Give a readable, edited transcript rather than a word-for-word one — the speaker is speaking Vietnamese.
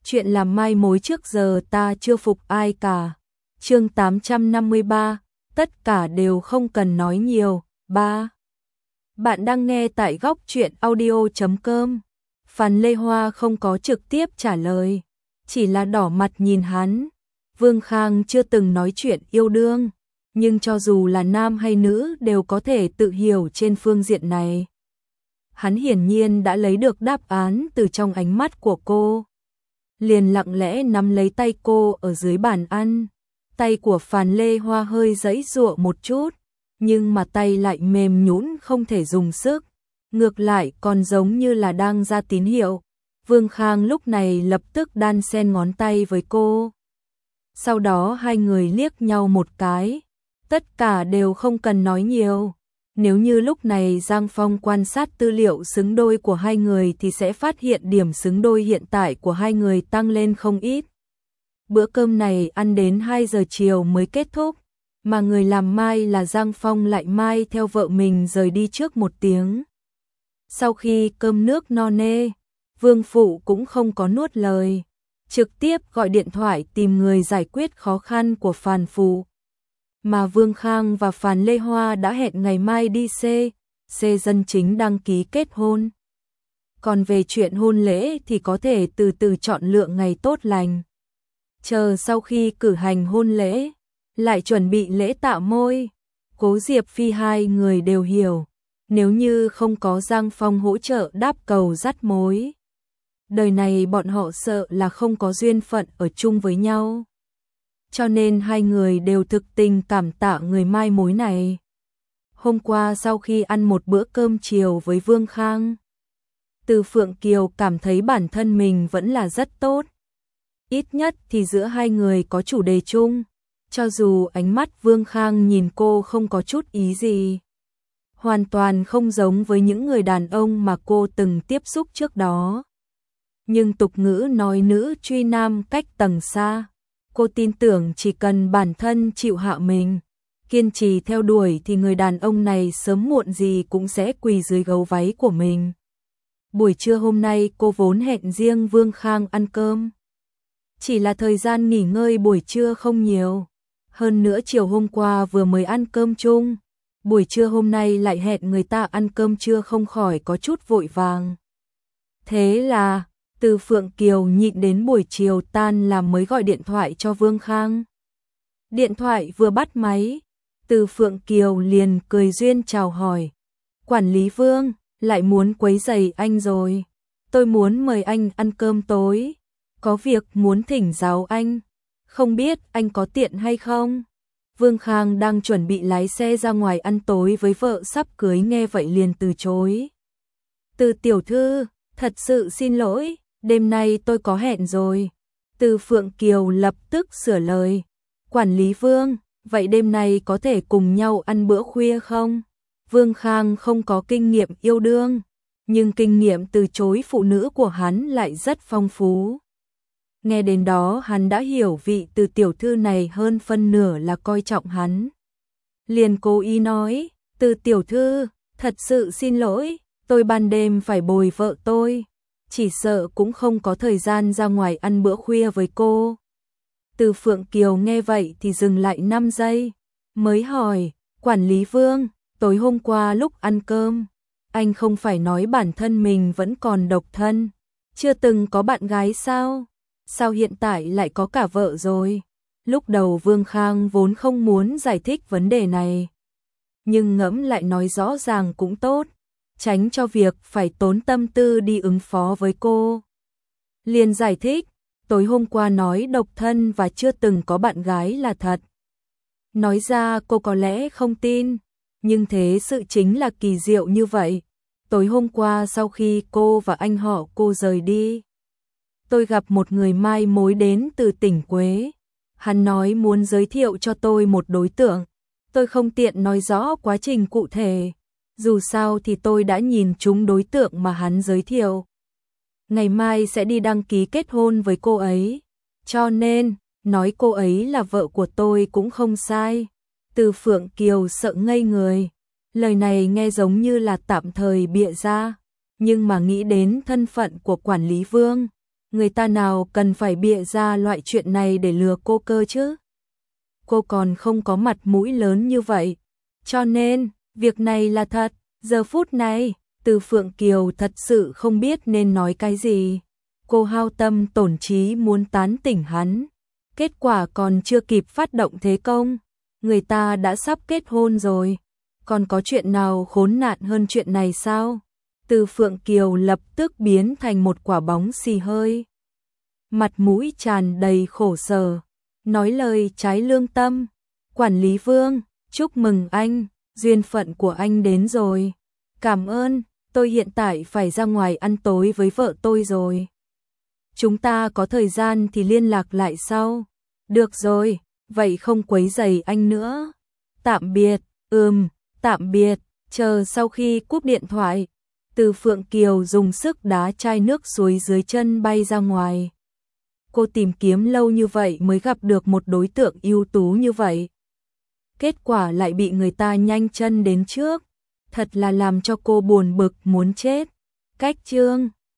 chuyện làm mai mối trước giờ ta chưa phục ai cả. Chương 853, tất cả đều không cần nói nhiều. 3. Bạn đang nghe tại góc truyện audio.com. Phan Lê Hoa không có trực tiếp trả lời, chỉ là đỏ mặt nhìn hắn. Vương Khang chưa từng nói chuyện yêu đương, nhưng cho dù là nam hay nữ đều có thể tự hiểu trên phương diện này. Hắn hiển nhiên đã lấy được đáp án từ trong ánh mắt của cô. Liền lặng lẽ nắm lấy tay cô ở dưới bàn ăn. Tay của Phan Lê Hoa hơi giãy giụa một chút, nhưng mà tay lại mềm nhũn không thể dùng sức, ngược lại còn giống như là đang ra tín hiệu. Vương Khang lúc này lập tức đan xen ngón tay với cô. Sau đó hai người liếc nhau một cái, tất cả đều không cần nói nhiều. Nếu như lúc này Giang Phong quan sát tư liệu xứng đôi của hai người thì sẽ phát hiện điểm xứng đôi hiện tại của hai người tăng lên không ít. Bữa cơm này ăn đến 2 giờ chiều mới kết thúc, mà người làm mai là Giang Phong lại mai theo vợ mình rời đi trước 1 tiếng. Sau khi cơm nước no nê, Vương Phụ cũng không có nuốt lời, trực tiếp gọi điện thoại tìm người giải quyết khó khăn của Phan Phụ. Mà Vương Khang và Phan Lê Hoa đã hẹn ngày mai đi C dân chính đăng ký kết hôn. Còn về chuyện hôn lễ thì có thể từ từ chọn lựa ngày tốt lành. Chờ sau khi cử hành hôn lễ, lại chuẩn bị lễ tạo môi. Cố Diệp Phi hai người đều hiểu, nếu như không có Giang Phong hỗ trợ đáp cầu dắt mối, đời này bọn họ sợ là không có duyên phận ở chung với nhau. Cho nên hai người đều thực tình cảm tạ người mai mối này. Hôm qua sau khi ăn một bữa cơm chiều với Vương Khang, Từ Phượng Kiều cảm thấy bản thân mình vẫn là rất tốt. Ít nhất thì giữa hai người có chủ đề chung, cho dù ánh mắt Vương Khang nhìn cô không có chút ý gì. Hoàn toàn không giống với những người đàn ông mà cô từng tiếp xúc trước đó. Nhưng tục ngữ nói nữ truy nam cách tầng xa. Cô tin tưởng chỉ cần bản thân chịu hạ mình, kiên trì theo đuổi thì người đàn ông này sớm muộn gì cũng sẽ quỳ dưới gấu váy của mình. Buổi trưa hôm nay cô vốn hẹn riêng Vương Khang ăn cơm. Chỉ là thời gian nghỉ ngơi buổi trưa không nhiều. Hơn nữa chiều hôm qua vừa mới ăn cơm chung, buổi trưa hôm nay lại hẹn người ta ăn cơm trưa không khỏi có chút vội vàng. Thế là Từ Phượng Kiều nhịn đến buổi chiều tan làm mới gọi điện thoại cho Vương Khang. Điện thoại vừa bắt máy, Từ Phượng Kiều liền cười duyên chào hỏi. Quản lý Vương, lại muốn quấy rầy anh rồi. Tôi muốn mời anh ăn cơm tối. Có việc muốn thỉnh giáo anh. Không biết anh có tiện hay không? Vương Khang đang chuẩn bị lái xe ra ngoài ăn tối với vợ sắp cưới nghe vậy liền từ chối. Từ tiểu thư, thật sự xin lỗi. Đêm nay tôi có hẹn rồi. Từ Phượng Kiều lập tức sửa lời. Quản lý Vương, vậy đêm nay có thể cùng nhau ăn bữa khuya không? Vương Khang không có kinh nghiệm yêu đương, nhưng kinh nghiệm từ chối phụ nữ của hắn lại rất phong phú. Nghe đến đó hắn đã hiểu vị Từ tiểu thư này hơn phân nửa là coi trọng hắn. Liền cố ý nói, Từ tiểu thư, thật sự xin lỗi, tôi ban đêm phải bồi vợ tôi. Chỉ sợ cũng không có thời gian ra ngoài ăn bữa khuya với cô. Từ Phượng Kiều nghe vậy thì dừng lại 5 giây, mới hỏi, quản lý Vương, tối hôm qua lúc ăn cơm, anh không phải nói bản thân mình vẫn còn độc thân, chưa từng có bạn gái sao? Sao hiện tại lại có cả vợ rồi? Lúc đầu Vương Khang vốn không muốn giải thích vấn đề này, nhưng ngẫm lại nói rõ ràng cũng tốt, tránh cho việc phải tốn tâm tư đi ứng phó với cô. Liền giải thích, tối hôm qua nói độc thân và chưa từng có bạn gái là thật. Nói ra cô có lẽ không tin, nhưng thế sự chính là kỳ diệu như vậy. Tối hôm qua sau khi cô và anh họ cô rời đi, tôi gặp một người mai mối đến từ tỉnh Quế. Hắn nói muốn giới thiệu cho tôi một đối tượng. Tôi không tiện nói rõ quá trình cụ thể. Dù sao thì tôi đã nhìn trúng đối tượng mà hắn giới thiệu. Ngày mai sẽ đi đăng ký kết hôn với cô ấy. Cho nên, nói cô ấy là vợ của tôi cũng không sai. Từ Phượng Kiều sợ ngây người. Lời này nghe giống như là tạm thời bịa ra. Nhưng mà nghĩ đến thân phận của quản lý Vương, người ta nào cần phải bịa ra loại chuyện này để lừa cô cơ chứ. Cô còn không có mặt mũi lớn như vậy. Cho nên, việc này là thật. Giờ phút này, Từ Phượng Kiều thật sự không biết nên nói cái gì. Cô hao tâm tổn trí muốn tán tỉnh hắn. Kết quả còn chưa kịp phát động thế công. Người ta đã sắp kết hôn rồi. Còn có chuyện nào khốn nạn hơn chuyện này sao? Từ Phượng Kiều lập tức biến thành một quả bóng xì hơi. Mặt mũi tràn đầy khổ sở. Nói lời trái lương tâm. Quản lý Vương, chúc mừng anh, duyên phận của anh đến rồi. Cảm ơn, tôi hiện tại phải ra ngoài ăn tối với vợ tôi rồi. Chúng ta có thời gian thì liên lạc lại sau. Được rồi, vậy không quấy rầy anh nữa. Tạm biệt, tạm biệt, chờ sau khi cúp điện thoại. Từ Phượng Kiều dùng sức đá chai nước suối dưới chân bay ra ngoài. Cô tìm kiếm lâu như vậy mới gặp được một đối tượng ưu tú như vậy. Kết quả lại bị người ta nhanh chân đến trước. Thật là làm cho cô buồn bực muốn chết. Cách chương